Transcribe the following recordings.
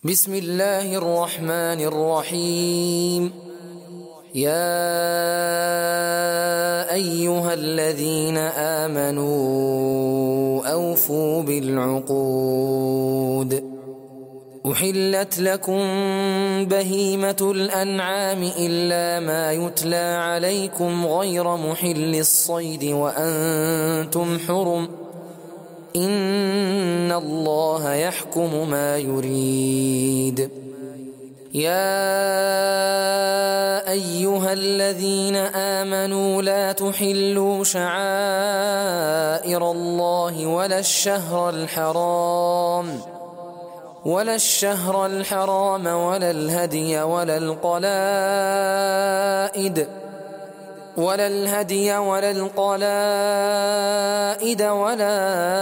بسم الله الرحمن الرحيم. يا أيها الذين آمنوا أوفوا بالعقود. أحلت لكم بهيمة الأنعام إلا ما يتلى عليكم غير محل الصيد وأنتم حرم، إن الله يحكم ما يريد. يا أيها الذين آمنوا لا تحلوا شعائر الله ولا الشهر الحرام ولا الهدي ولا القلائد ولا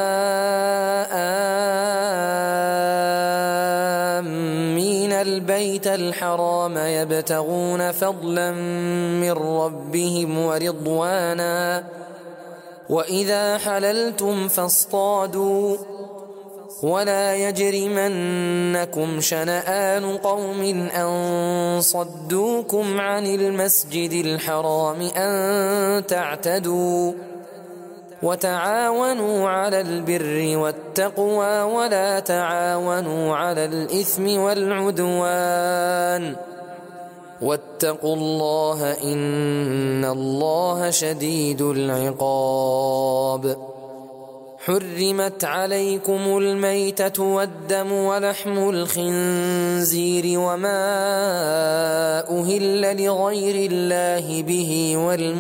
آمين البيت الحرام يبتغون فضلا من ربهم ورضوانا، وإذا حللتم فاصطادوا، ولا يجرمنكم شنآن قوم أن صدوكم عن المسجد الحرام أن تعتدوا، وتعاونوا على البر والتقوى ولا تعاونوا على الإثم والعدوان، واتقوا الله إن الله شديد العقاب. حرمت عليكم الميتة والدم ولحم الخنزير وما أهل لغير الله به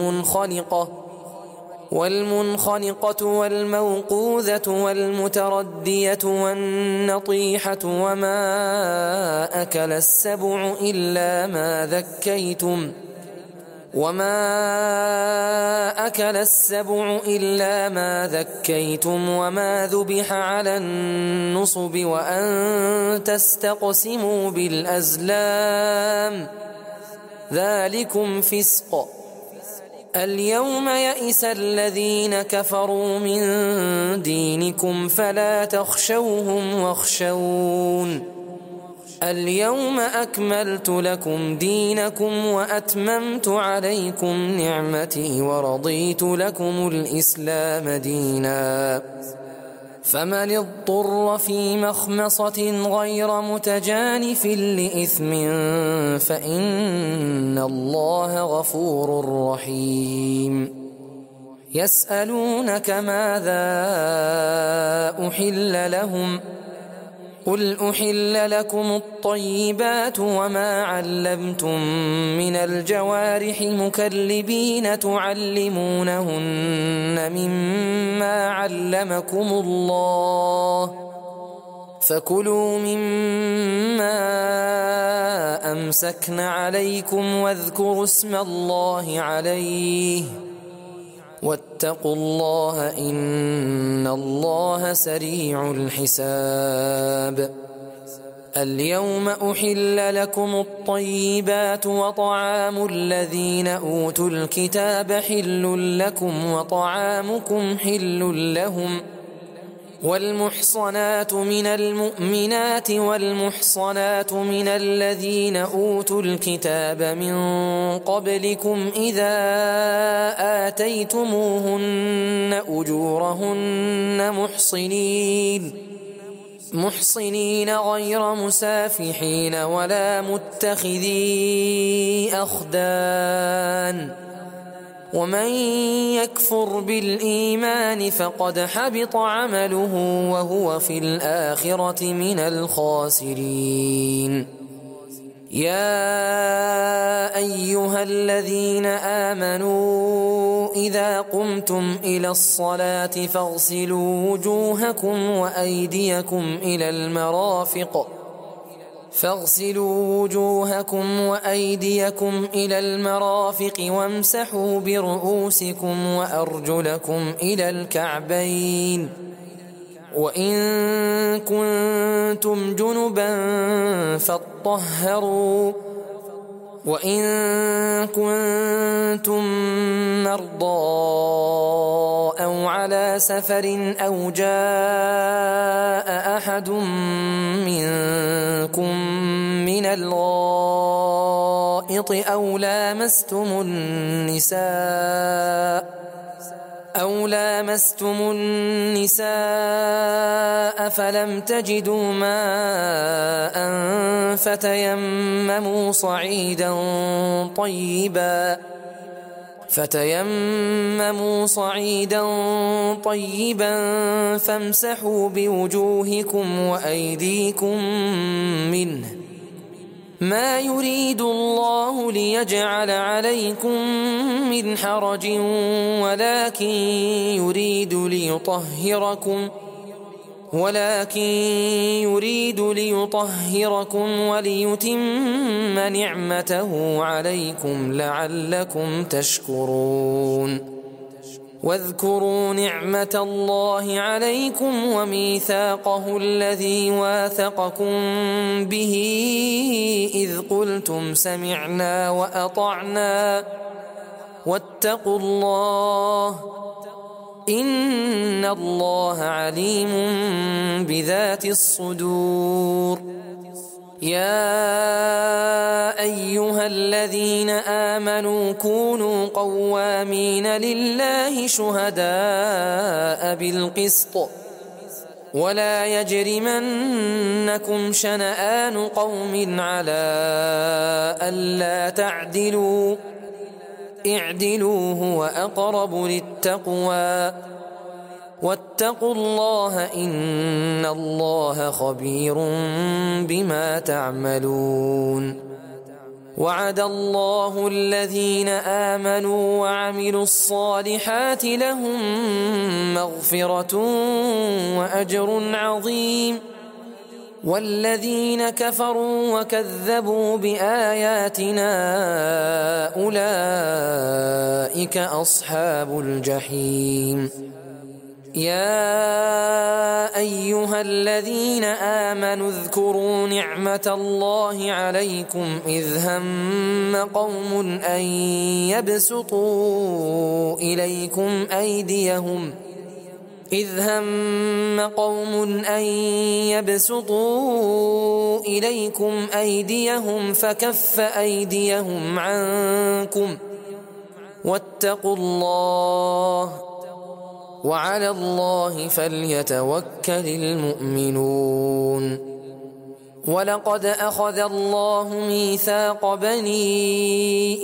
والمنخنقة والموقوذة والمتردية والنطيحة وما أكل السبع إلا ما ذكيتم وما ذبح على النصب وأن تستقسموا بالأزلام، ذلكم فسق. اليوم يئس الذين كفروا من دينكم فلا تخشوهم واخشون. اليوم أكملت لكم دينكم وأتممت عليكم نعمتي ورضيت لكم الإسلام دينا، فمن اضطر في مخمصة غير متجانف لإثم فإن الله غفور رحيم. يسألونك ماذا أحل لهم، قل أحل لكم الطيبات وما علمتم من الجوارح مكلبين تعلمونهن مما علمكم الله، فكلوا مما أمسكن عليكم واذكروا اسم الله عليه، واتقوا الله إن الله سريع الحساب. اليوم أحل لكم الطيبات وطعام الذين أوتوا الكتاب حل لكم وطعامكم حل لهم، والمحصنات من المؤمنات والمحصنات من الذين أوتوا الكتاب من قبلكم إذا آتيتموهن أجورهن محصنين غير مسافحين ولا متخذي أخدان، ومن يكفر بالإيمان فقد حبط عمله وهو في الآخرة من الخاسرين. يا أيها الذين آمنوا إذا قمتم إلى الصلاة فاغسلوا وجوهكم وأيديكم إلى المرافق وامسحوا برؤوسكم وأرجلكم إلى الكعبين، وإن كنتم جنبا فاطهروا، وإن كنتم مرضى أو على سفر أو جاء أحد منكم الغائط أو لامستم النساء فلم تجدوا ماء فتيمموا صعيدا طيبا فامسحوا بوجوهكم وأيديكم منه ما يريد الله ليجعل عليكم من حرج ولكن يريد ليطهركم وليتم نعمته عليكم لعلكم تشكرون واذكروا نعمة الله عليكم وميثاقه الذي واثقكم به إذ قلتم سمعنا وأطعنا واتقوا الله إن الله عليم بذات الصدور يا أيها الذين آمنوا كونوا قوامين لله شهداء بالقسط ولا يجرمنكم شنآن قوم على ألا تعدلوا اعدلوا هو أقرب للتقوى واتقوا الله إن الله خبير بما تعملون وعد الله الذين آمنوا وعملوا الصالحات لهم مغفرة وأجر عظيم والذين كفروا وكذبوا بآياتنا أولئك أصحاب الجحيم يا أيها الذين آمنوا اذكروا نعمة الله عليكم إذ هم قوم أن يبسطوا إليكم أيديهم فكف أيديهم عنكم واتقوا الله وعلى الله فليتوكل المؤمنون ولقد أخذ الله ميثاق بني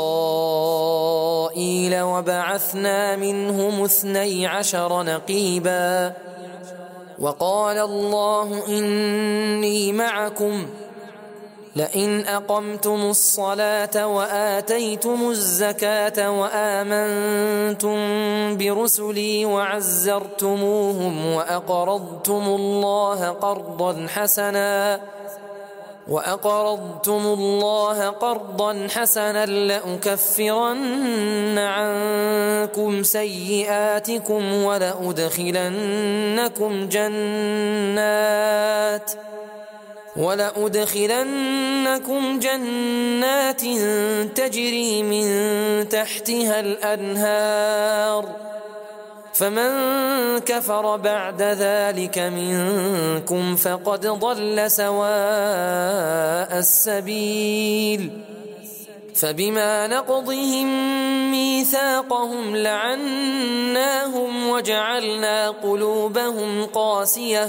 إسرائيل وبعثنا منهم 12 نقيبا وقال الله إني معكم لئن أقمتم الصلاة وآتيتم الزكاة وآمنتم برسلي وعزرتموهم وأقرضتم الله قرضا حسنا لأكفرن عنكم سيئاتكم ولأدخلنكم جنات تجري من تحتها الأنهار فمن كفر بعد ذلك منكم فقد ضل سواء السبيل فبما نقضهم ميثاقهم لعناهم وجعلنا قلوبهم قاسية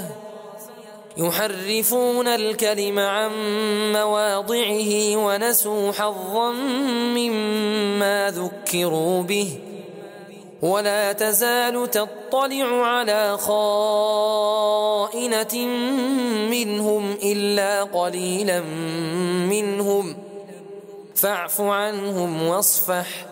يحرفون الكلم عن مواضعه ونسوا حظا مما ذكروا به ولا تزال تطلع على خائنة منهم إلا قليلا منهم فاعف عنهم واصفح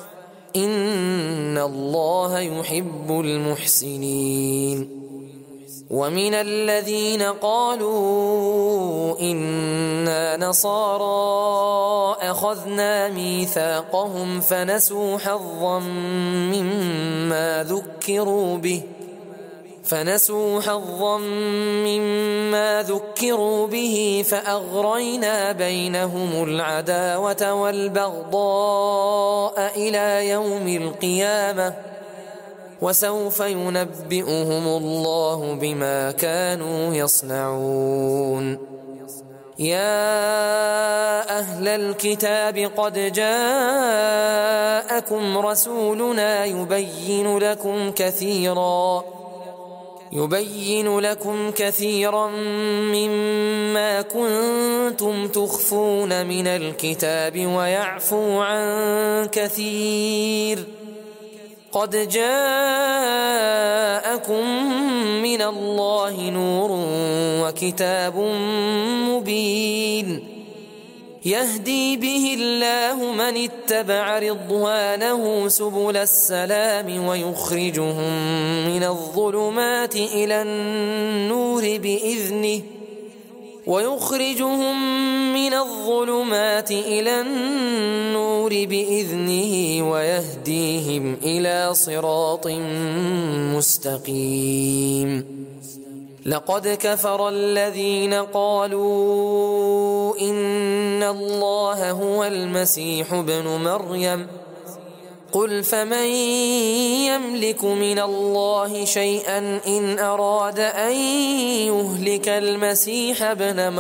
إن الله يحب المحسنين ومن الذين قالوا إنا نصارى أخذنا ميثاقهم فنسوا حظا مما ذكروا به فأغرينا بينهم العداوة والبغضاء إلى يوم القيامة وسوف ينبئهم الله بما كانوا يصنعون يا أهل الكتاب قد جاءكم رسولنا يبين لكم كثيرا مما كنتم تخفون من الكتاب ويعفو عن كثير. قد جاءكم من الله نور وكتاب مبين يهدي به الله من اتبع رضوانه سبل السلام ويخرجهم من الظلمات إلى النور بإذنه ويهديهم إلى صراط مستقيم. لقد كفر الذين قالوا إن الله هو المسيح ابن مريم قل فمن يملك من الله شيئا إن أراد أن يهلك المسيح ابن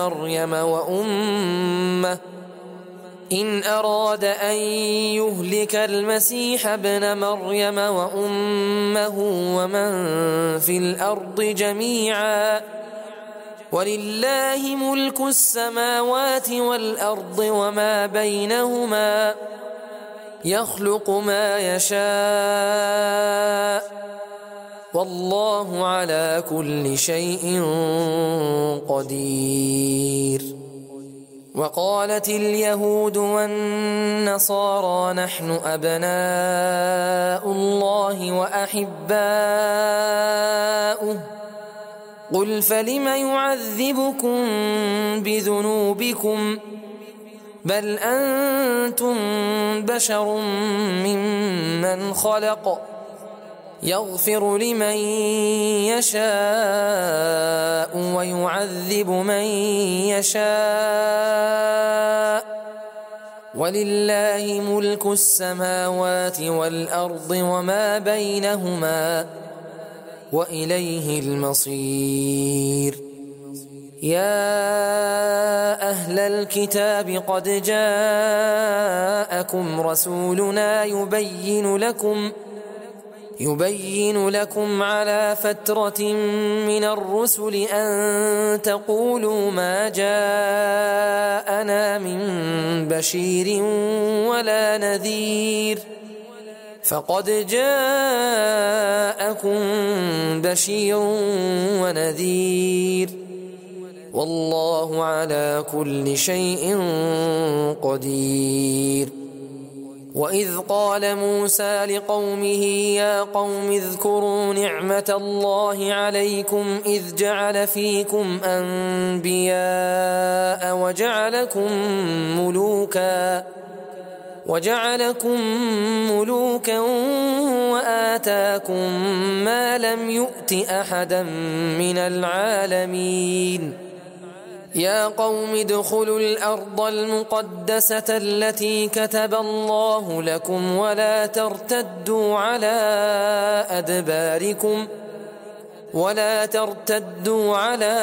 مريم وأمه ومن في الأرض جميعا ولله ملك السماوات والأرض وما بينهما يخلق ما يشاء والله على كل شيء قدير. وقالت اليهود والنصارى نحن أبناء الله وأحباؤه قل فلم يعذبكم بذنوبكم بل أنتم بشر ممن خلق يغفر لمن يشاء ويعذب من يشاء ولله ملك السماوات والأرض وما بينهما وإليه المصير. يا أهل الكتاب قد جاءكم رسولنا يبين لكم على فترة من الرسل أن تقولوا ما جاءنا من بشير ولا نذير فقد جاءكم بشير ونذير والله على كل شيء قدير. وإذ قال موسى لقومه يا قوم اذكروا نعمة الله عليكم إذ جعل فيكم أنبياء وجعلكم ملوكا وآتاكم ما لم يؤت أحدا من العالمين. يا قوم ادخلوا الأرض المقدسة التي كتب الله لكم ولا ترتدوا على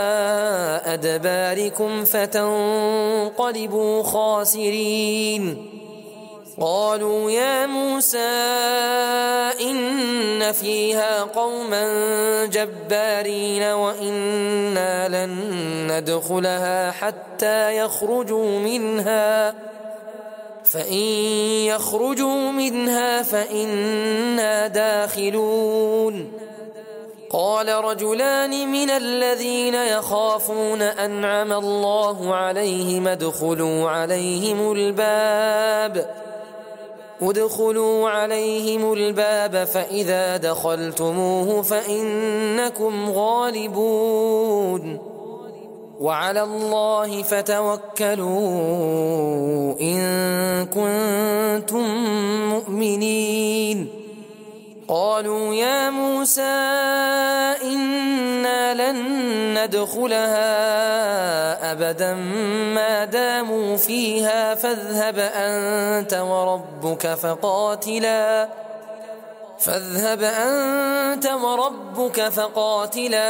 أدباركم فتنقلبوا خاسرين. قالوا يا موسى إن فيها قوما جبارين وإنا لن ندخلها حتى يخرجوا منها فإن يخرجوا منها فإنا داخلون. قال رجلان من الذين يخافون أنعم الله عليهم ادخلوا عليهم الباب فإذا دخلتموه فإنكم غالبون وعلى الله فتوكلوا إن كنتم مؤمنين. قالوا يا موسى إنا لن ندخلها أبدا ما داموا فيها فاذهب أنت وربك فاذهب أنت وربك فقاتلا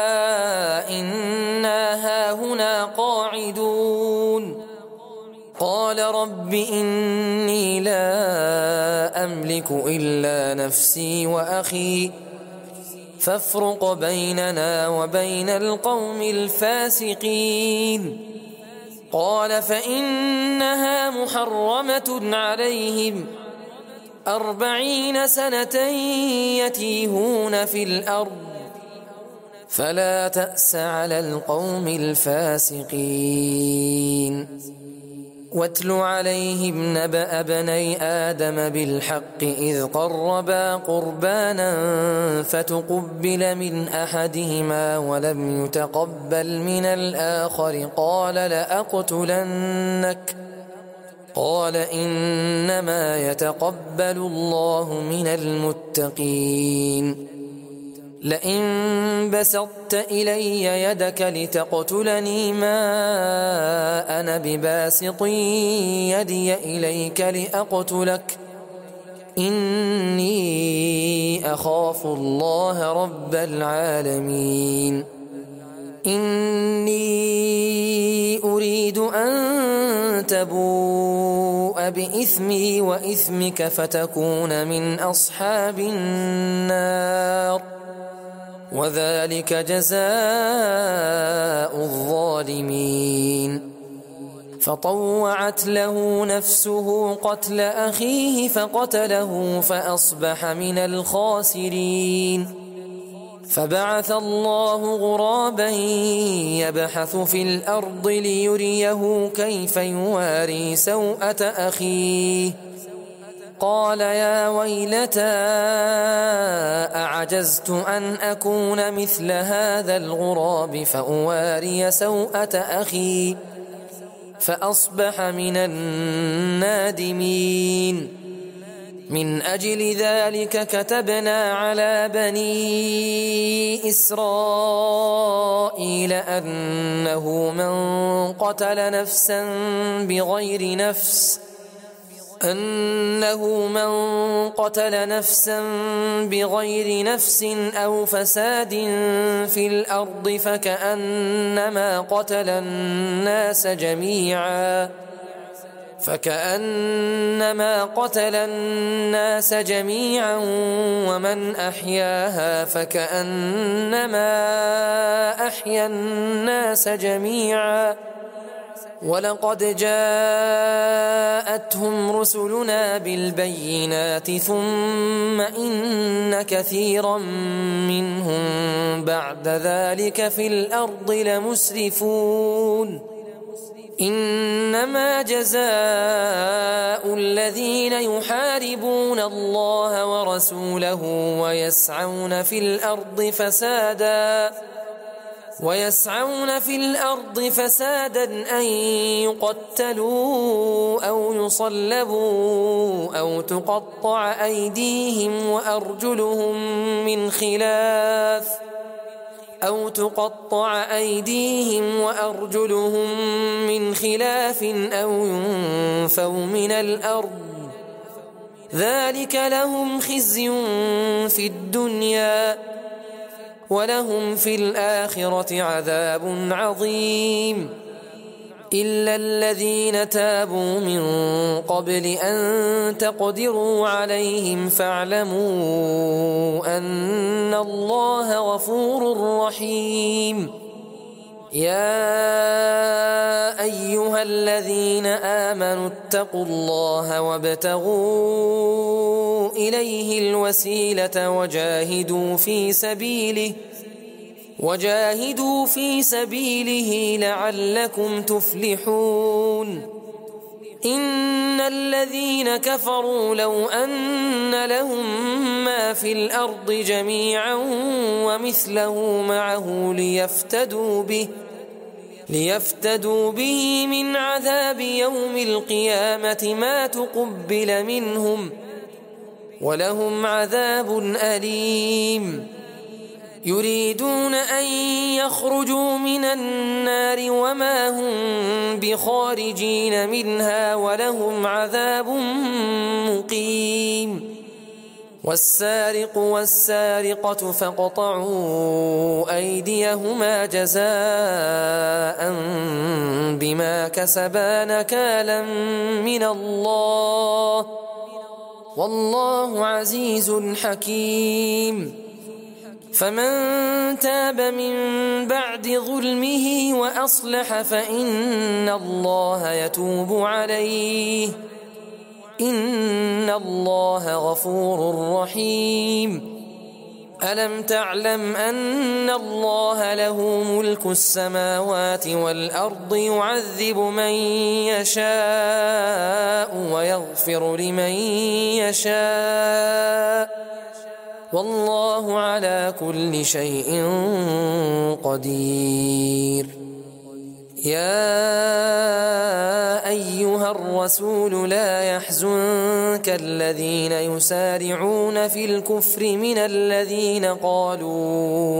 إنا هاهنا قاعدون. قال رب إني لا أملك إلا نفسي وأخي فافرق بيننا وبين القوم الفاسقين. قال فإنها محرمة عليهم 40 سنة يتيهون في الأرض فلا تأس على القوم الفاسقين. واتل عليهم نبأ ابني آدم بالحق إذ قربا قربانا فتقبل من أحدهما ولم يتقبل من الآخر قال لأقتلنك قال إنما يتقبل الله من المتقين. لئن بسطت إلي يدك لتقتلني ما أنا بباسط يدي إليك لأقتلك إني أخاف الله رب العالمين. إني أريد أن تبوء بإثمي وإثمك فتكون من أصحاب النار وذلك جزاء الظالمين. فطوعت له نفسه قتل أخيه فقتله فأصبح من الخاسرين. فبعث الله غرابا يبحث في الأرض ليريه كيف يواري سوءة أخيه قال يا ويلتى أعجزت أن أكون مثل هذا الغراب فأواري سوءة أخي فأصبح من النادمين. من أجل ذلك كتبنا على بني إسرائيل أنه من قتل نفسا بغير نفس أو فساد في الأرض فكأنما قتل الناس جميعا ومن أحياها فكأنما أحيا الناس جميعا. ولقد جاءتهم رسلنا بالبينات ثم إن كثيرا منهم بعد ذلك في الأرض لمسرفون. إنما جزاء الذين يحاربون الله ورسوله ويسعون في الأرض فسادا أن يقتلوا أو يصلبوا أو تقطع أيديهم وأرجلهم من خلاف أو ينفوا من الأرض ذلك لهم خزي في الدنيا ولهم في الآخرة عذاب عظيم. إلا الذين تابوا من قبل أن تقدروا عليهم فاعلموا أن الله غفور رحيم. يا أيها الذين آمنوا اتقوا الله وابتغوا إليه الوسيلة وجاهدوا في سبيله لعلكم تفلحون. إن الذين كفروا لو أن لهم ما في الأرض جميعا ومثله معه ليفتدوا به من عذاب يوم القيامة ما تقبل منهم ولهم عذاب أليم. يريدون أن يخرجوا من النار وما هم بخارجين منها ولهم عذاب مقيم. والسارق والسارقة فاقطعوا أيديهما جزاء بما كسبا نكالا من الله والله عزيز حكيم. فمن تاب من بعد ظلمه وأصلح فإن الله يتوب عليه إن الله غفور رحيم. ألم تعلم أن الله له ملك السماوات والأرض يعذب من يشاء ويغفر لمن يشاء والله على كل شيء قدير. يا أيها الرسول لا يحزنك الذين يسارعون في الكفر من الذين قالوا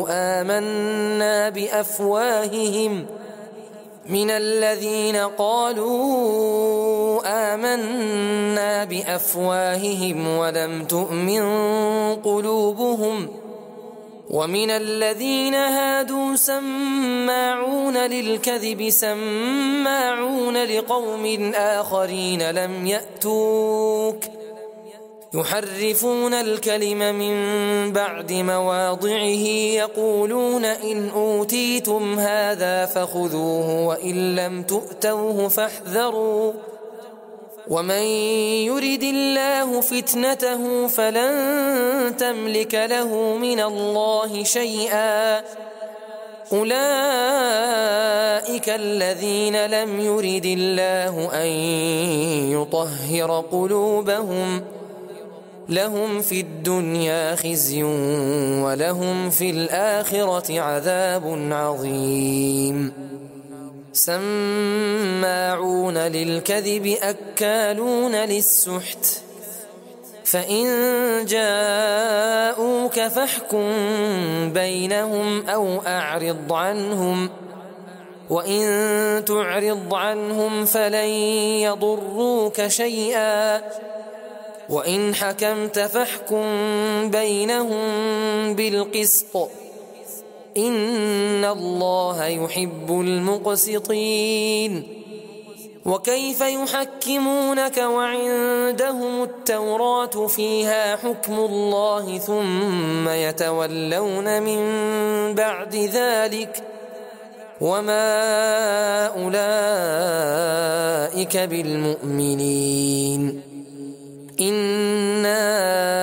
آمنا بأفواههم ولم تؤمن قلوبهم ومن الذين هادوا سماعون للكذب سماعون لقوم آخرين لم يأتوك يحرفون الكلم من بعد مواضعه يقولون إن أوتيتم هذا فخذوه وإن لم تؤتوه فاحذروا ومن يرد الله فتنته فلن تملك له من الله شيئا أولئك الذين لم يرد الله أن يطهر قلوبهم لهم في الدنيا خزي ولهم في الآخرة عذاب عظيم. سماعون للكذب أكالون للسحت فإن جاءوك فاحكم بينهم أو أعرض عنهم وإن تعرض عنهم فلن يضروك شيئا وإن حكمت فاحكم بينهم بالقسط إن الله يحب المقسطين. وكيف يحكمونك وعندهم التوراة فيها حكم الله ثم يتولون من بعد ذلك وما أولئك بالمؤمنين. إنا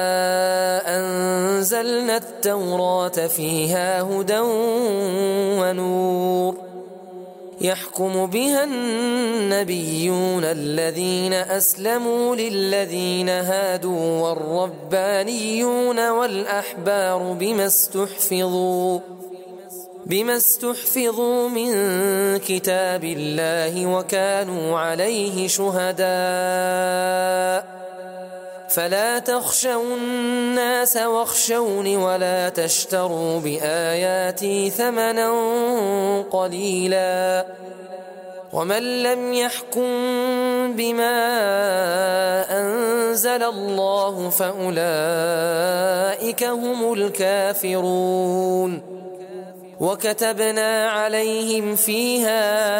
أنزلنا التوراة فيها هدى ونور يحكم بها النبيون الذين أسلموا للذين هادوا والربانيون والأحبار بما استحفظوا من كتاب الله وكانوا عليه شهداء فلا تخشوا الناس واخشوني ولا تشتروا بآياتي ثمنا قليلا ومن لم يحكم بما أنزل الله فأولئك هم الكافرون. وكتبنا عليهم فيها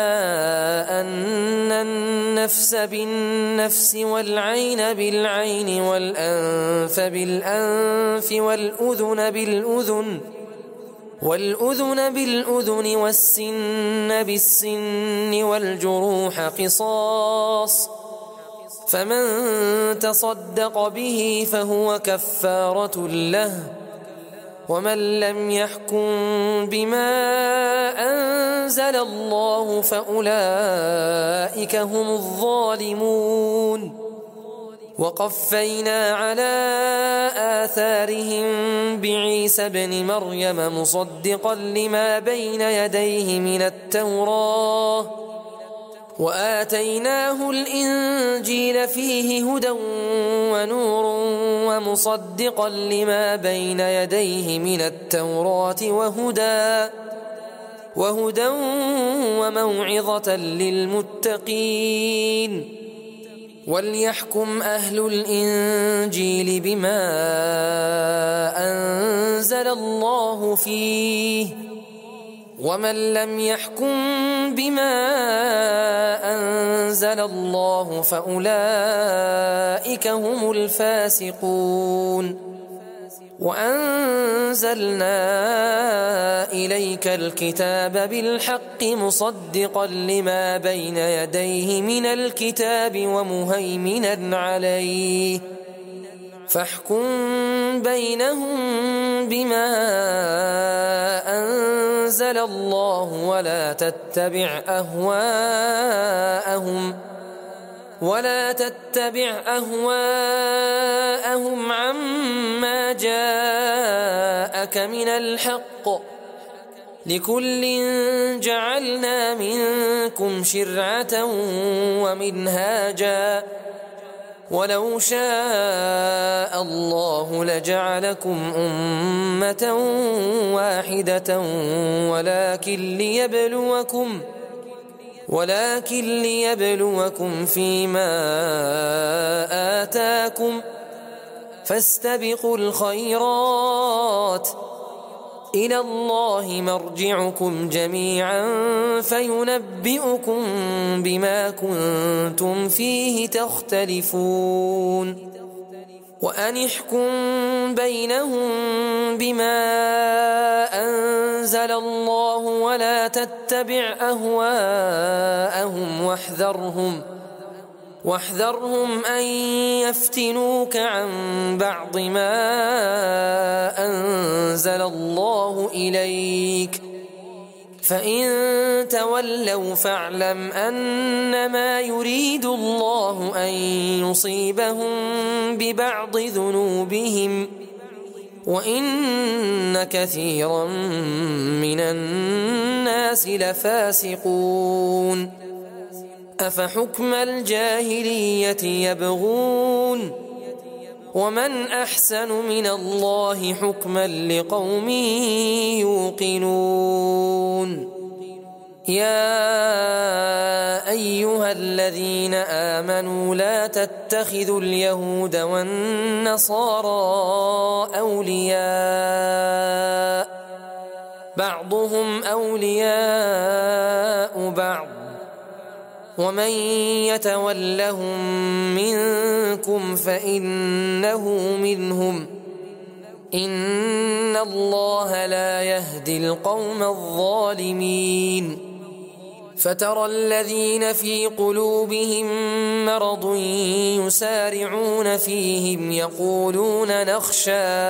أن النفس بالنفس والعين بالعين والأنف بالأنف والأذن بالأذن والسن بالسن والجروح قصاص فمن تصدق به فهو كفارة له ومن لم يحكم بما أنزل الله فأولئك هم الظالمون. وقفينا على آثارهم بعيسى ابن مريم مصدقا لما بين يديه من التوراة وآتيناه الإنجيل فيه هدى ونور ومصدقا لما بين يديه من التوراة وهدى وموعظة للمتقين. وليحكم أهل الإنجيل بما أنزل الله فيه ومن لم يحكم بما أنزل الله فأولئك هم الفاسقون وأنزلنا إليك الكتاب بالحق مصدقا لما بين يديه من الكتاب ومهيمنا عليه فاحكم بينهم بما أنزل الله ولا تتبع أهواءهم عما جاءك من الحق لكل جعلنا منكم شرعة ومنهاجا ولو شاء الله لجعلكم أمة واحدة ولكن ليبلوكم فيما آتاكم فاستبقوا الخيرات إلى الله مرجعكم جميعا فينبئكم بما كنتم فيه تختلفون وأن احكم بينهم بما أنزل الله ولا تتبع أهواءهم واحذرهم أن يفتنوك عن بعض ما أنزل الله إليك فإن تولوا فاعلم أنما يريد الله أن يصيبهم ببعض ذنوبهم وإن كثيرا من الناس لفاسقون أفحكم الجاهلية يبغون ومن أحسن من الله حكما لقوم يوقنون يا أيها الذين آمنوا لا تتخذوا اليهود والنصارى أولياء بعضهم أولياء بعض ومن يتولهم منكم فإنه منهم إن الله لا يهدي القوم الظالمين فترى الذين في قلوبهم مرض يسارعون فيهم يقولون نخشى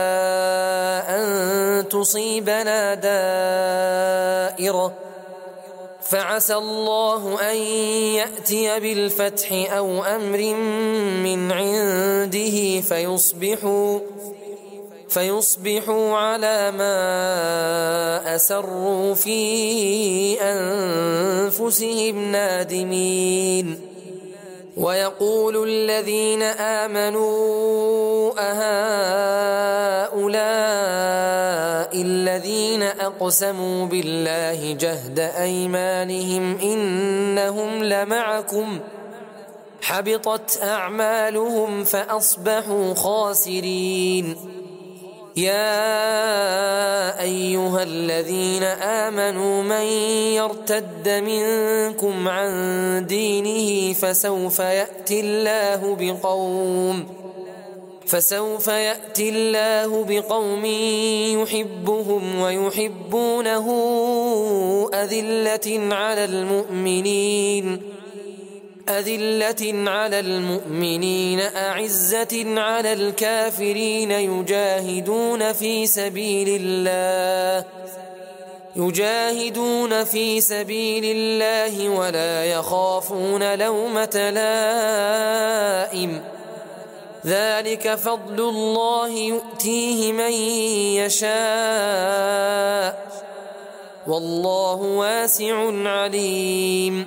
أن تصيبنا دائرة فعسى الله أن يأتي بالفتح أو أمر من عنده فيصبحوا على ما أسروا في أنفسهم نادمين ويقول الذين آمنوا أهؤلاء الذين أقسموا بالله جهد أيمانهم إنهم لمعكم حبطت أعمالهم فأصبحوا خاسرين يا أيها الذين آمنوا من يرتد منكم عن دينه فسوف يأتي الله بقوم يحبهم ويحبونه أذلة على المؤمنين أعزة على الكافرين يجاهدون في سبيل الله ولا يخافون لومة لائم ذلك فضل الله يؤتيه من يشاء والله واسع عليم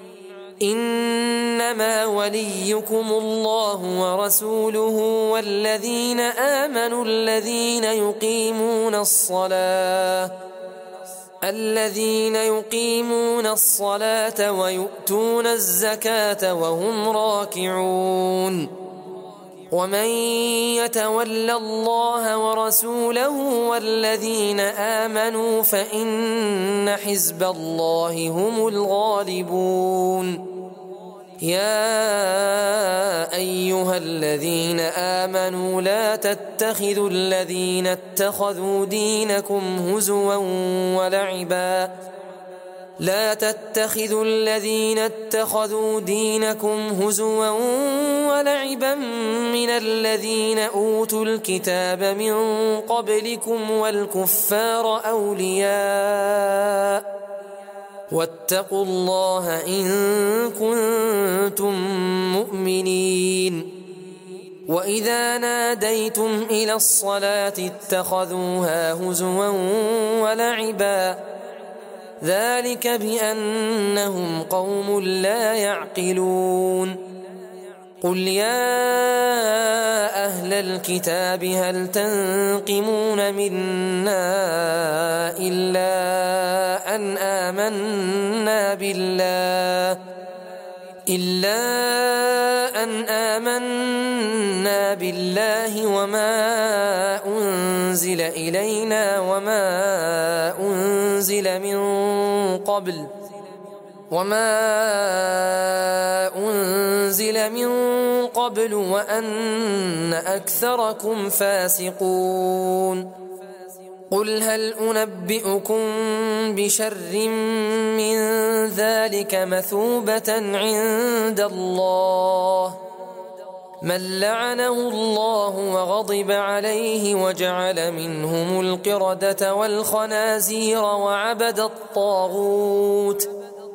إنما وليكم الله ورسوله والذين آمنوا الذين الذين يقيمون الصلاة ويؤتون الزكاة وهم راكعون ومن يتول الله ورسوله والذين آمنوا فإن حزب الله هم الغالبون يا أيها الذين آمنوا لا تتخذوا الذين اتخذوا دينكم هزوا ولعبا من الذين أوتوا الكتاب من قبلكم والكفار أولياء واتقوا الله إن كنتم مؤمنين وإذا ناديتم إلى الصلاة اتخذوها هزوا ولعبا ذلك بأنهم قوم لا يعقلون قل يا أهل الكتاب هل تنقمون منا إلا أن آمنا بالله وما أنزل إلينا وما أنزل من قبل وأن أكثركم فاسقون قل هل أنبئكم بشر من ذلك مثوبة عند الله من لعنه الله وغضب عليه وجعل منهم القردة والخنازير وعبد الطاغوت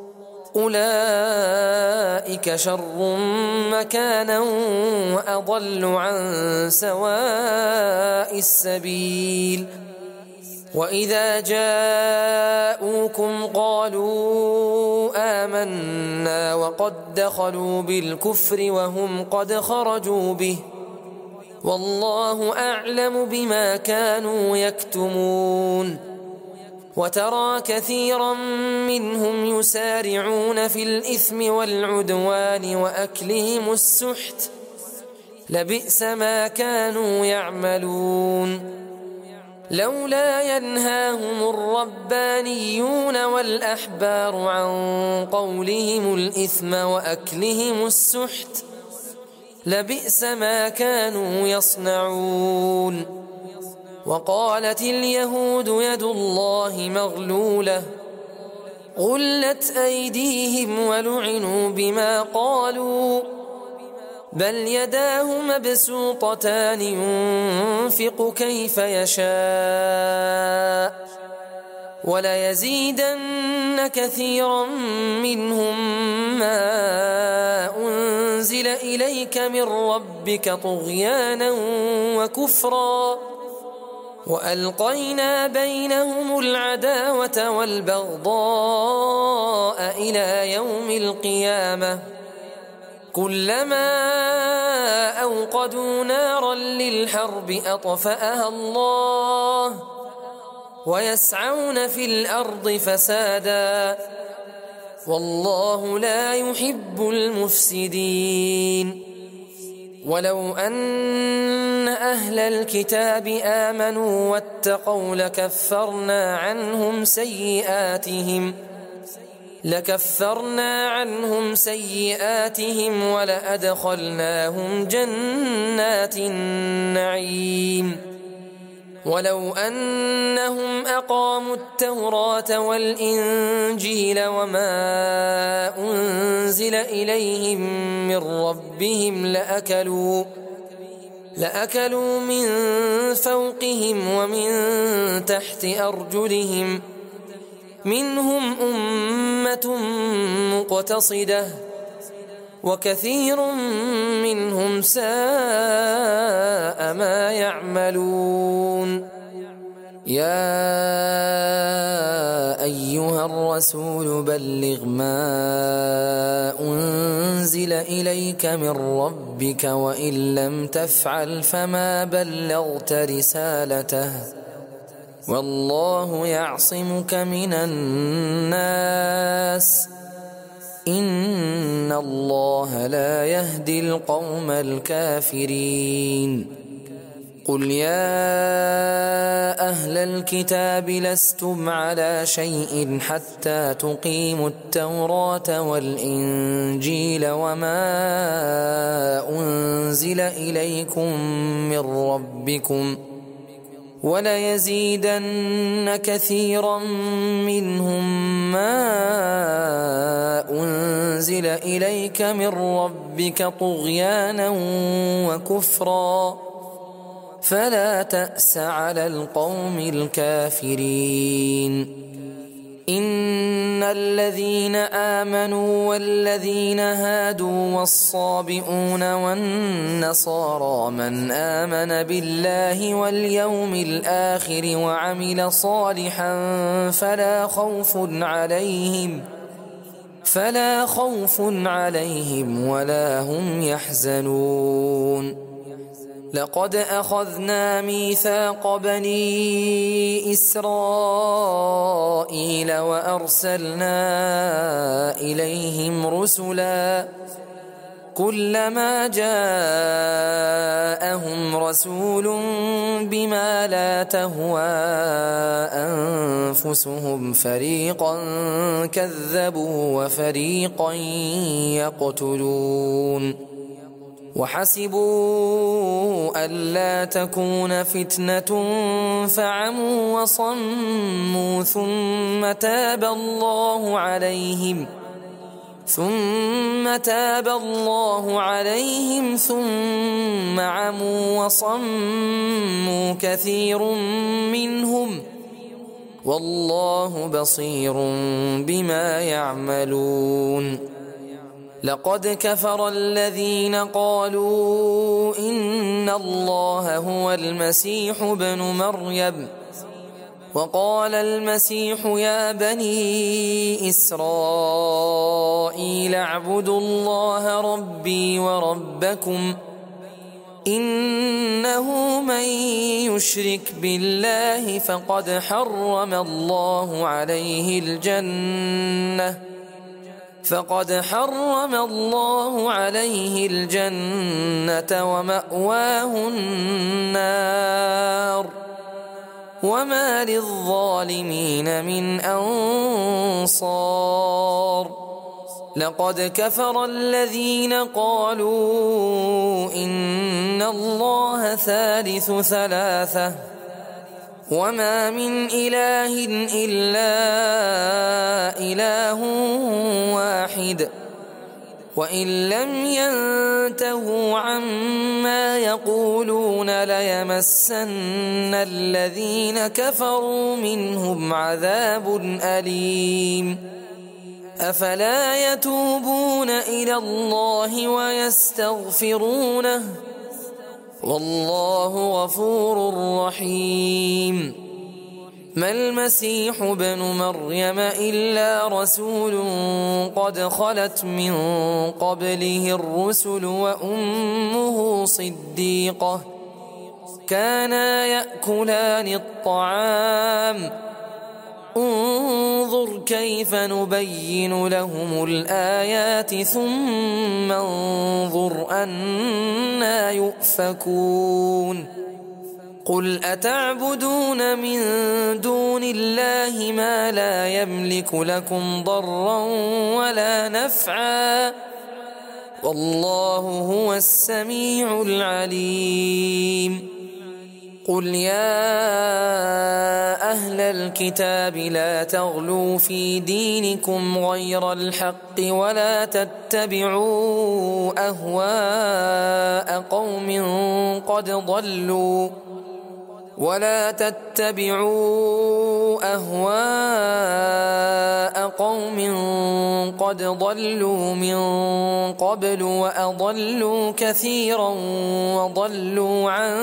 أولئك شر مكانا وأضل عن سواء السبيل وإذا جاءوكم قالوا آمنا وقد دخلوا بالكفر وهم قد خرجوا به والله أعلم بما كانوا يكتمون وترى كثيرا منهم يسارعون في الإثم والعدوان وأكلهم السحت لبئس ما كانوا يعملون لولا ينهاهم الربانيون والأحبار عن قولهم الإثم وأكلهم السحت لبئس ما كانوا يصنعون وقالت اليهود يد الله مغلولة غلت أيديهم ولعنوا بما قالوا بل يداه مبسوطتان ينفق كيف يشاء وليزيدن كثيرا منهم ما أنزل إليك من ربك طغيانا وكفرا وألقينا بينهم العداوة والبغضاء إلى يوم القيامة كلما أوقدوا نارا للحرب أطفأها الله ويسعون في الأرض فسادا والله لا يحب المفسدين ولو أن أهل الكتاب آمنوا واتقوا لكفرنا عنهم سيئاتهم ولأدخلناهم جنات النعيم ولو أنهم أقاموا التوراة والإنجيل وما أنزل إليهم من ربهم لأكلوا من فوقهم ومن تحت أرجلهم منهم أمة مقتصدة وكثير منهم ساء ما يعملون يا أيها الرسول بلغ ما أنزل إليك من ربك وإن لم تفعل فما بلغت رسالته والله يعصمك من الناس إن الله لا يهدي القوم الكافرين قل يا أهل الكتاب لستم على شيء حتى تقيموا التوراة والإنجيل وما أنزل إليكم من ربكم وليزيدن كثيرا منهم ما أنزل إليك من ربك طغيانا وكفرا فلا تأس على القوم الكافرين إن الذين آمنوا والذين هادوا والصابئون والنصارى من آمن بالله واليوم الآخر وعمل صالحا فلا خوف عليهم ولا هم يحزنون لقد أخذنا ميثاق بني إسرائيل وأرسلنا إليهم رسلا كلما جاءهم رسول بما لا تهوى أنفسهم فريقا كذبوا وفريقا يقتلون وحسبوا ألا تكون فتنة فعموا وصموا ثم تاب الله عليهم ثم عموا وصموا كثير منهم والله بصير بما يعملون لقد كفر الذين قالوا إن الله هو المسيح ابن مريم وقال المسيح يا بني إسرائيل اعبدوا الله ربي وربكم إنه من يشرك بالله فقد حرم الله عليه الجنة ومأواه النار وما للظالمين من أنصار لقد كفر الذين قالوا إن الله ثالث ثلاثة وما من إله إلا إله واحد وإن لم ينتهوا عما يقولون ليمسن الذين كفروا منهم عذاب أليم أفلا يتوبون إلى الله ويستغفرونه والله غفور رحيم ما المسيح ابن مريم إلا رسول قد خلت من قبله الرسل وأمه صديقة كانا يأكلان الطعام انظر كيف نبين لهم الآيات ثم انظر أنا يؤفكون قل أتعبدون من دون الله ما لا يملك لكم ضرا ولا نفعا والله هو السميع العليم قل يا أهل الكتاب لا تغلوا في دينكم غير الحق ولا تتبعوا أهواء قوم قد ضلوا من قبل وأضلوا كثيرا وضلوا عن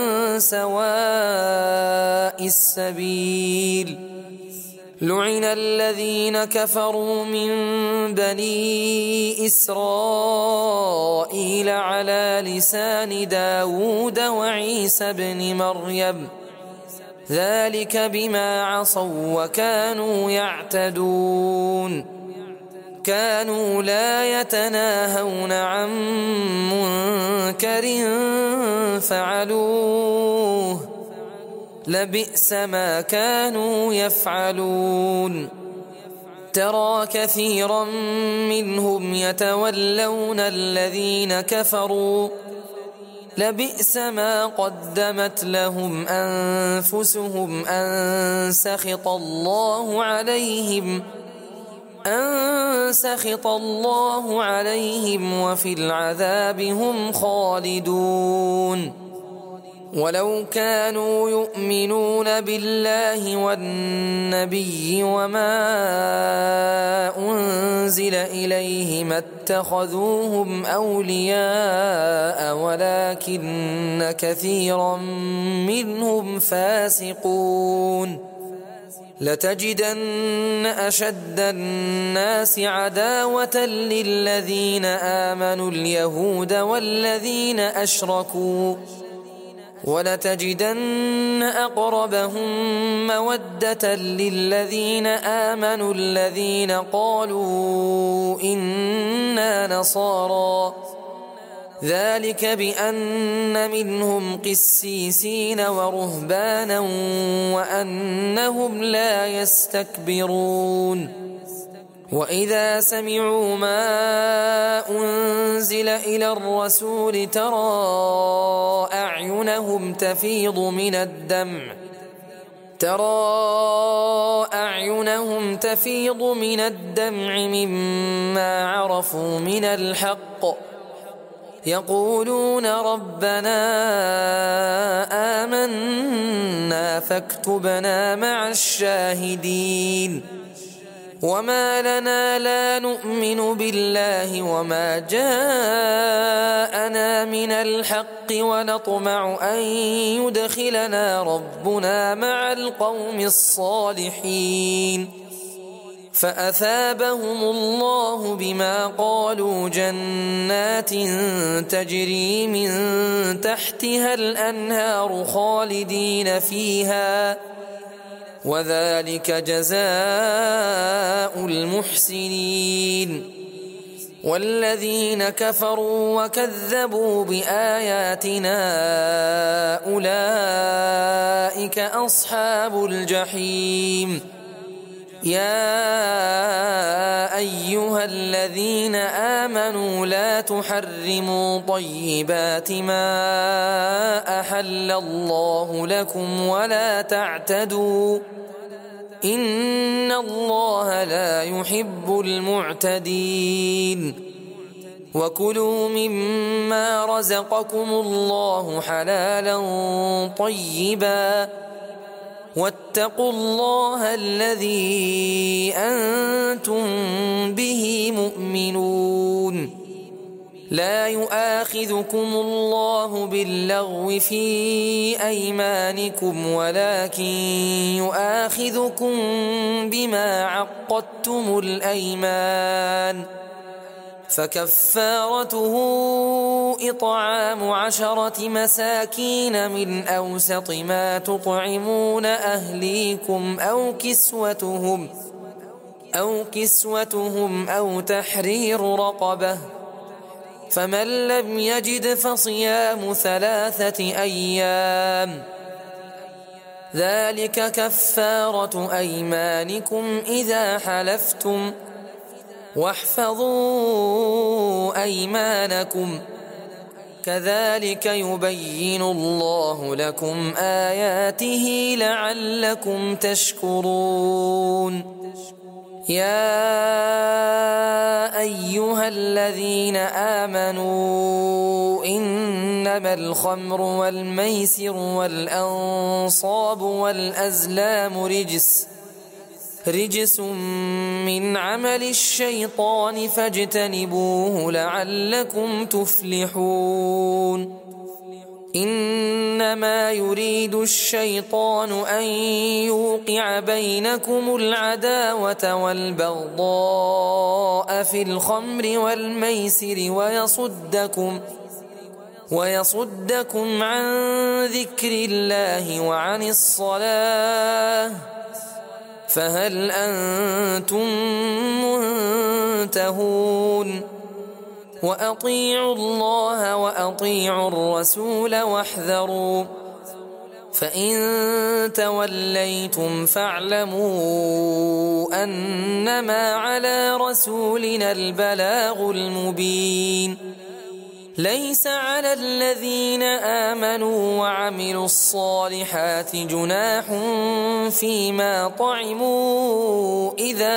سواء السبيل لعن الذين كفروا من بني إسرائيل على لسان داود وعيسى بن مريم ذلك بما عصوا وكانوا يعتدون كانوا لا يتناهون عن منكر فعلوه لبئس ما كانوا يفعلون ترى كثيرا منهم يتولون الذين كفروا لبئس ما قدمت لهم أنفسهم أن سخط الله عليهم وفي العذاب هم خالدون ولو كانوا يؤمنون بالله والنبي وما أنزل إليه ما اتخذوهم أولياء ولكن كثيرا منهم فاسقون لتجدن أشد الناس عداوة للذين آمنوا اليهود والذين أشركوا ولتجدن أقربهم مودة للذين آمنوا الذين قالوا إنا نصارى ذلك بأن منهم قسيسين ورهبانا وأنهم لا يستكبرون وإذا سمعوا ما أنزل إلى الرسول ترى أعينهم تفيض من الدمع مما عرفوا من الحق يقولون ربنا آمنا فاكتبنا مع الشاهدين وما لنا لا نؤمن بالله وما جاءنا من الحق ونطمع أن يدخلنا ربنا مع القوم الصالحين فأثابهم الله بما قالوا جنات تجري من تحتها الأنهار خالدين فيها وذلك جزاء المحسنين والذين كفروا وكذبوا بآياتنا أولئك أصحاب الجحيم يا أيها الذين آمنوا لا تحرموا طيبات ما أحل الله لكم ولا تعتدوا إن الله لا يحب المعتدين وكلوا مما رزقكم الله حلالا طيبا واتقوا الله الذي أنتم به مؤمنون لا يؤاخذكم الله باللغو في أيمانكم ولكن يؤاخذكم بما عقدتم الأيمان فكفارته إطعام 10 مساكين من أوسط ما تطعمون أهليكم أو كسوتهم أو تحرير رقبة فمن لم يجد فصيام 3 أيام ذلك كفارة أيمانكم إذا حلفتم واحفظوا أيمانكم كذلك يبين الله لكم آياته لعلكم تشكرون يا أيها الذين آمنوا إنما الخمر والميسر والأنصاب والأزلام رجس من عمل الشيطان فاجتنبوه لعلكم تفلحون إنما يريد الشيطان أن يوقع بينكم العداوة والبغضاء في الخمر والميسر ويصدكم عن ذكر الله وعن الصلاة فهل أنتم منتهون وأطيعوا الله وأطيعوا الرسول واحذروا فإن توليتم فاعلموا أنما على رسولنا البلاغ المبين ليس على الذين آمنوا وعملوا الصالحات جناح فيما طعموا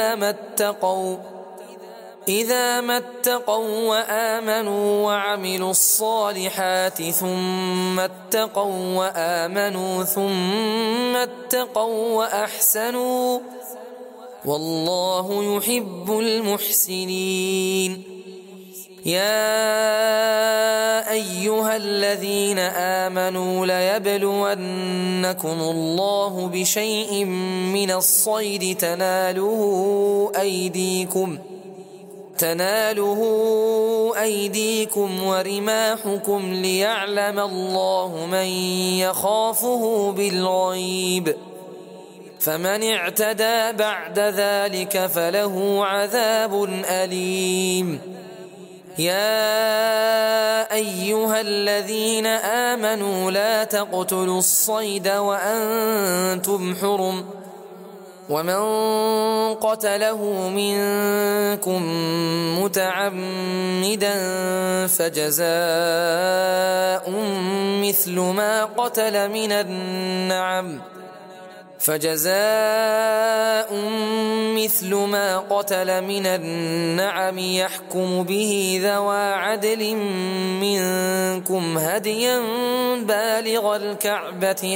إذا ما اتقوا وآمنوا وعملوا الصالحات ثم اتقوا وآمنوا ثم اتقوا وأحسنوا والله يحب المحسنين يا أيها الذين آمنوا ليبلونكم الله بشيء من الصيد تناله أيديكم ورماحكم ليعلم الله من يخافه بالغيب فمن اعتدى بعد ذلك فله عذاب أليم يا أيها الذين آمنوا لا تقتلوا الصيد وأنتم حرم ومن قتله منكم متعمدا فجزاء مثل ما قتل من النعم يحكم به ذوى عدل منكم هديا بالغ الكعبة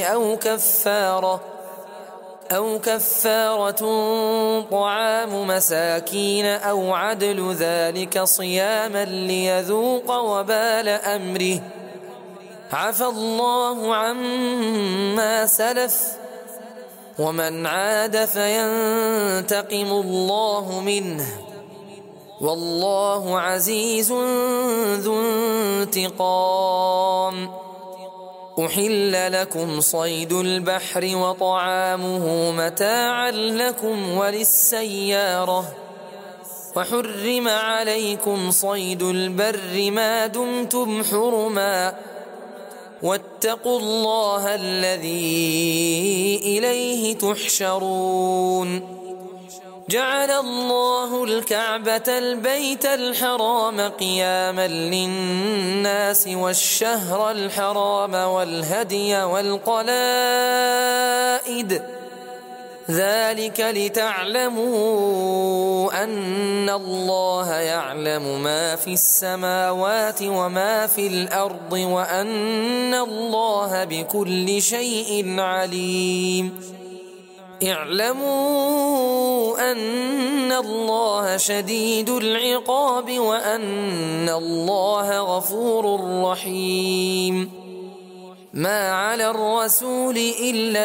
أو كفارة طعام مساكين أو عدل ذلك صياما ليذوق وبال أمره عفى الله عما سلف ومن عاد فينتقم الله منه والله عزيز ذو انتقام أحل لكم صيد البحر وطعامه متاعا لكم وللسيارة وحرم عليكم صيد البر ما دمتم حرما واتقوا الله الذي إليه تحشرون جعل الله الكعبة البيت الحرام قياما للناس والشهر الحرام والهدي والقلائد ذلك لتعلموا أن الله يعلم ما في السماوات وما في الأرض وأن الله بكل شيء عليم اعلموا أن الله شديد العقاب وأن الله غفور رحيم ما على الرسول إلا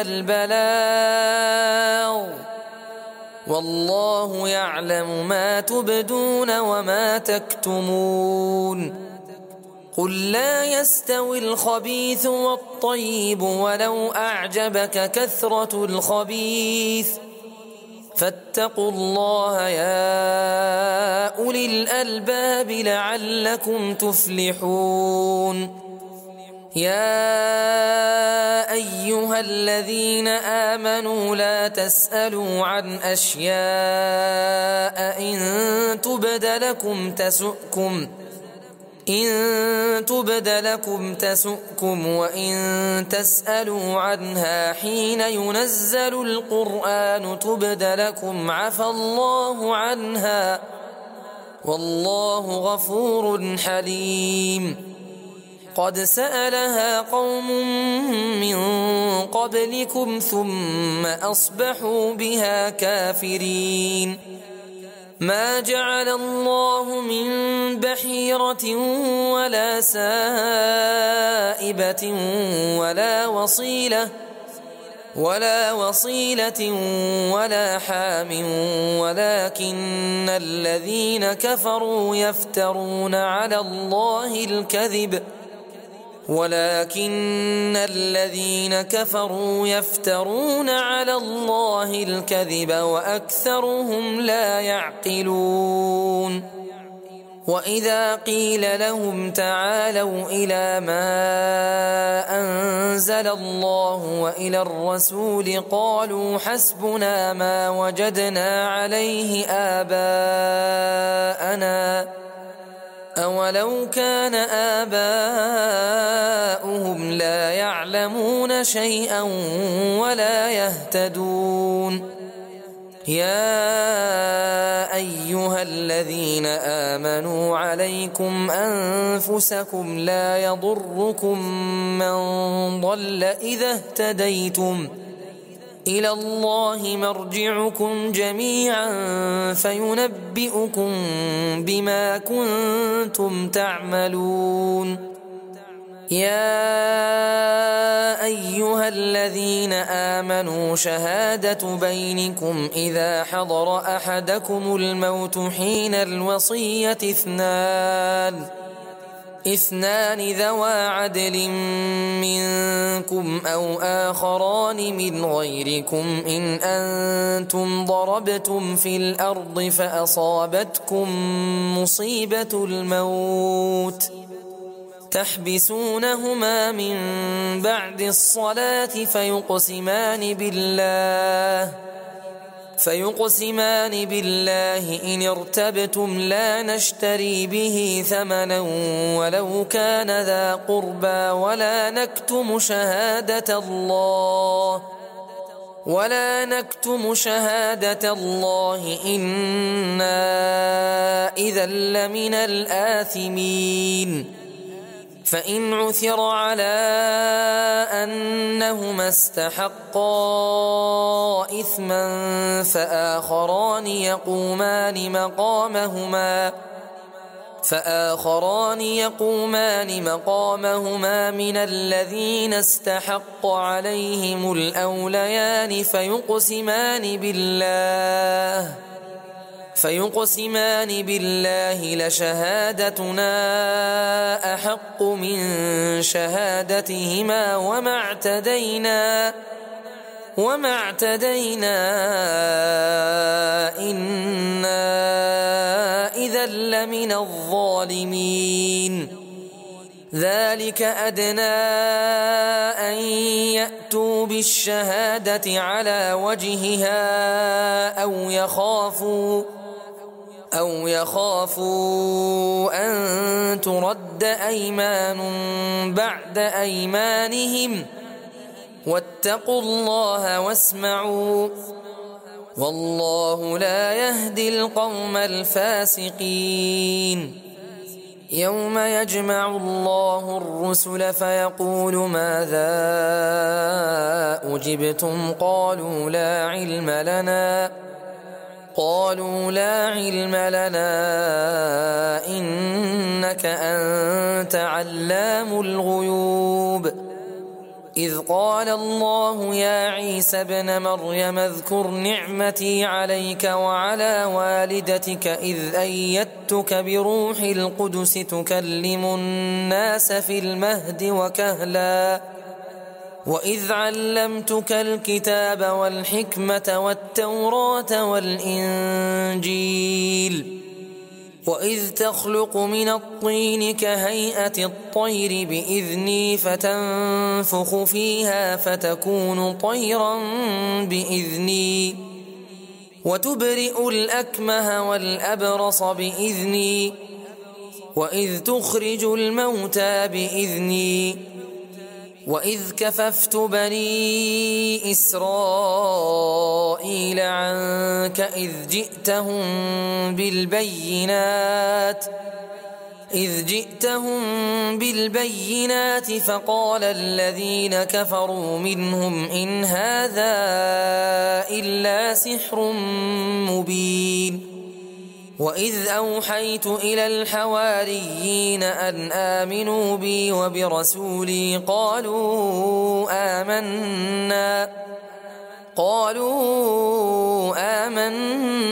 البلاغ والله يعلم ما تبدون وما تكتمون قل لا يستوي الخبيث والطيب ولو أعجبك كثرة الخبيث فاتقوا الله يا أولي الألباب لعلكم تفلحون يا أيها الذين آمنوا لا تسألوا عن أشياء إن تبد لكم تسؤكم وإن تسألوا عنها حين ينزل القرآن تبد لكم عفى الله عنها والله غفور حليم قد سألها قوم من قبلكم ثم أصبحوا بها كافرين ما جعل الله من بحيرة ولا سائبة ولا وصيلة ولا حام ولكن الذين كفروا يفترون على الله الكذب ولكن الذين كفروا يفترون على الله الكذب وأكثرهم لا يعقلون وإذا قيل لهم تعالوا إلى ما أنزل الله وإلى الرسول قالوا حسبنا ما وجدنا عليه آباءنا أولو كان آباؤهم لا يعلمون شيئا ولا يهتدون يا أيها الذين آمنوا عليكم أنفسكم لا يضركم من ضل إذا اهتديتم إلى الله مرجعكم جميعا فينبئكم بما كنتم تعملون يا أيها الذين آمنوا شهادة بينكم إذا حضر أحدكم الموت حين الوصية اثنان ذوى عدل منكم أو آخران من غيركم إن أنتم ضربتم في الأرض فأصابتكم مصيبة الموت تحبسونهما من بعد الصلاة فيقسمان بالله إن ارتبتم لا نشتري به ثمنا ولو كان ذا قربى ولا نكتم شهادة الله إنا إذا لمن الآثمين فإن عثر على أنهما استحقا إثما فآخران يقومان مقامهما من الذين استحق عليهم الأوليان فيقسمان بالله لشهادتنا أحق من شهادتهما وما اعتدينا إنا إذا لمن الظالمين ذلك أدنى أن يأتوا بالشهادة على وجهها أو يخافوا أن ترد أيمان بعد أيمانهم واتقوا الله واسمعوا والله لا يهدي القوم الفاسقين يوم يجمع الله الرسل فيقول ماذا أجبتم قالوا لا علم لنا إنك أنت علام الغيوب إذ قال الله يا عيسى ابن مريم اذكر نعمتي عليك وعلى والدتك إذ أيدتك بروح القدس تكلم الناس في المهد وكهلا وإذ علمتك الكتاب والحكمة والتوراة والإنجيل وإذ تخلق من الطين كهيئة الطير بإذني فتنفخ فيها فتكون طيرا بإذني وتبرئ الأكمه والأبرص بإذني وإذ تخرج الموتى بإذني وإذ كففت بني إسرائيل عنك إذ جئتهم بالبينات فقال الذين كفروا منهم إن هذا إلا سحر مبين وإذ أوحيت إلى الحواريين أن آمنوا بي وبرسولي قالوا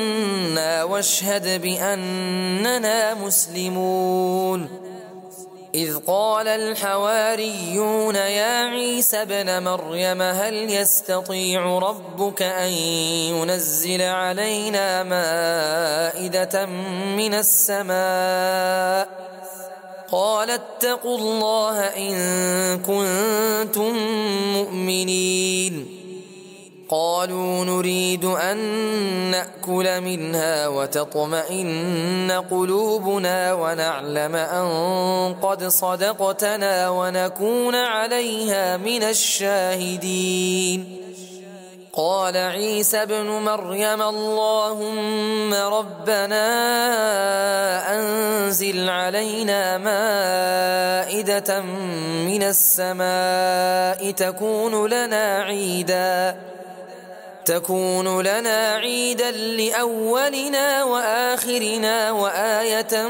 آمنا واشهد بأننا مسلمون إذ قال الحواريون يا عيسى ابن مريم هل يستطيع ربك أن ينزل علينا مائدة من السماء قال اتقوا الله إن كنتم مؤمنين قالوا نريد أن نأكل منها وتطمئن قلوبنا ونعلم أن قد صدقتنا ونكون عليها من الشاهدين قال عيسى ابن مريم اللهم ربنا أنزل علينا مائدة من السماء تكون لنا عيدا لأولنا وآخرنا وآية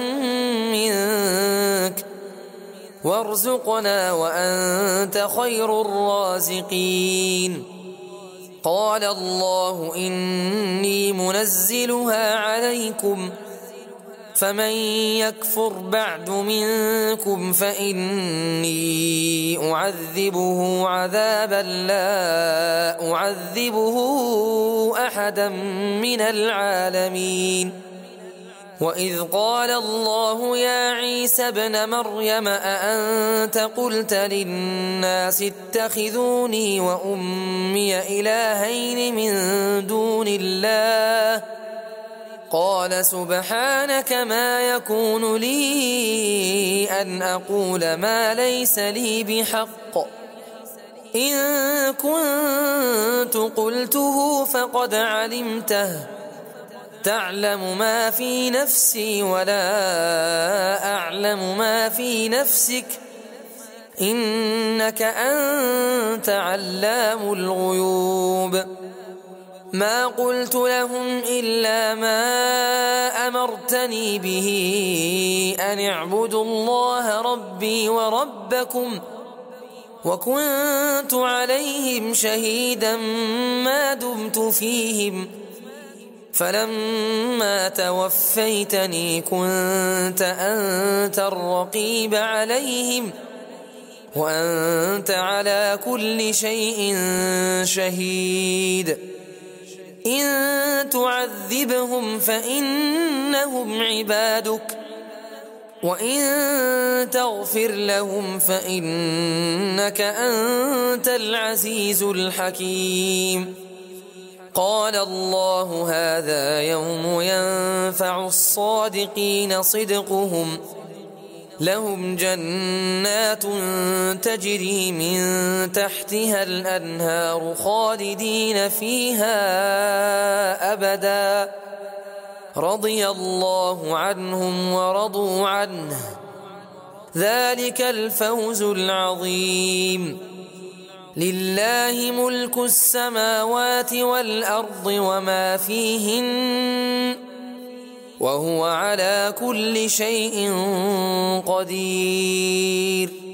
منك وارزقنا وأنت خير الرازقين قال الله إني منزلها عليكم فمن يكفر بعد منكم فإني أعذبه عذابا لا أعذبه أحدا من العالمين وإذ قال الله يا عيسى ابن مريم أأنت قلت للناس اتخذوني وأمي إلهين من دون الله قال سبحانك ما يكون لي أن أقول ما ليس لي بحق إن كنت قلته فقد علمته تعلم ما في نفسي ولا أعلم ما في نفسك إنك أنت علام الغيوب ما قلت لهم إلا ما أمرتني به أن اعبدوا الله ربي وربكم وكنت عليهم شهيدا ما دمت فيهم فلما توفيتني كنت أنت الرقيب عليهم وأنت على كل شيء شهيد إن تعذبهم فإنهم عبادك وإن تغفر لهم فإنك أنت العزيز الحكيم قال الله هذا يوم ينفع الصادقين صدقهم لهم جنات تجري من تحتها الأنهار خالدين فيها أبدا رضي الله عنهم ورضوا عنه ذلك الفوز العظيم لله ملك السماوات والأرض وما فيهن وهو على كل شيء قدير